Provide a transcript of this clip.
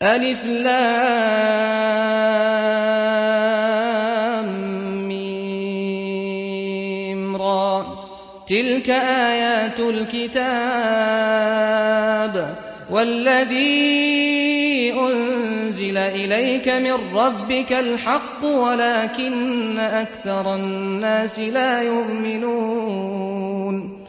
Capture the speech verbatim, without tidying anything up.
ألف لام ميم را تلك آيات الكتاب والذي أنزل إليك من ربك الحق ولكن أكثر الناس لا يؤمنون